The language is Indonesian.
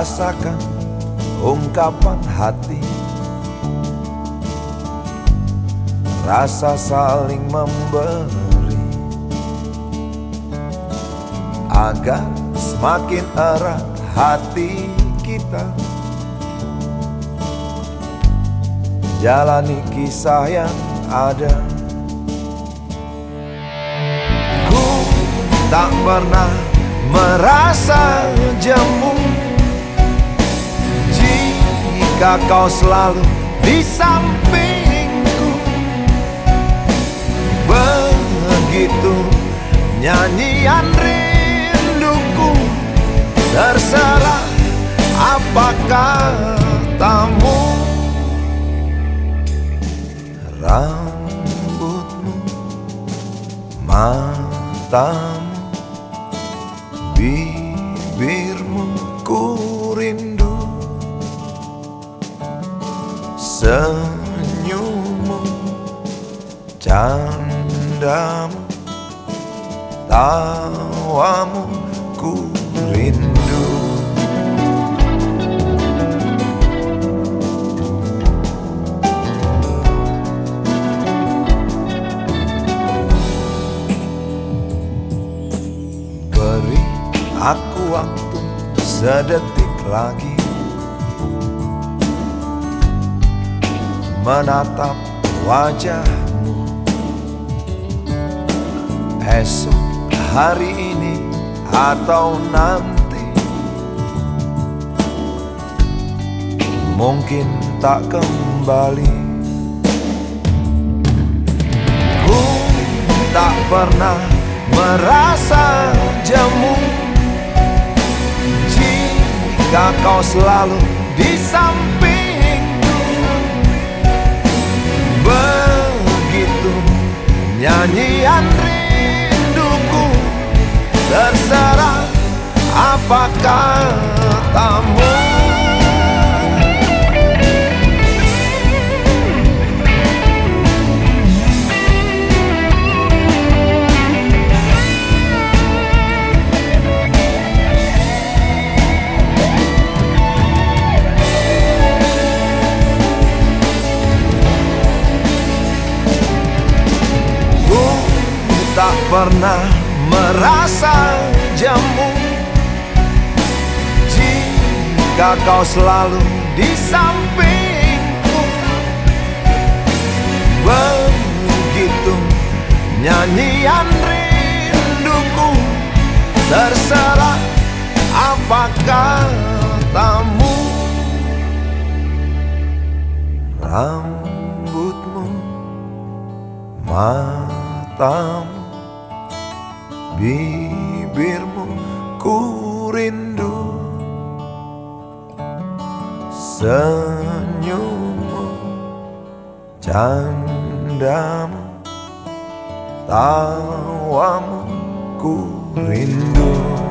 rasakan ungkapan hati, rasa saling memberi, agar semakin erat hati kita. Jalani kisah yang ada. Ku tak pernah merasa jemu jika kau selalu di sampingku. Begitu nyanyian rinduku terserah apa katamu. Rambutmu, matamu, bibirmu ku rindu, senyummu, candamu, tawamu ku rindu. Beri aku waktu sedetik lagi menatap wajahmu. Esok hari ini atau nanti mungkin tak kembali. Ku tak pernah merasa jemu jika kau selalu di sampingku. Begitu nyanyian rinduku terserah apa katamu. Tak pernah merasa jemu jika kau selalu di sampingku. Begitu nyanyian rinduku terserah apa katamu. Rambutmu, matamu, bibirmu ku rindu, senyummu, candamu, tawamu ku rindu.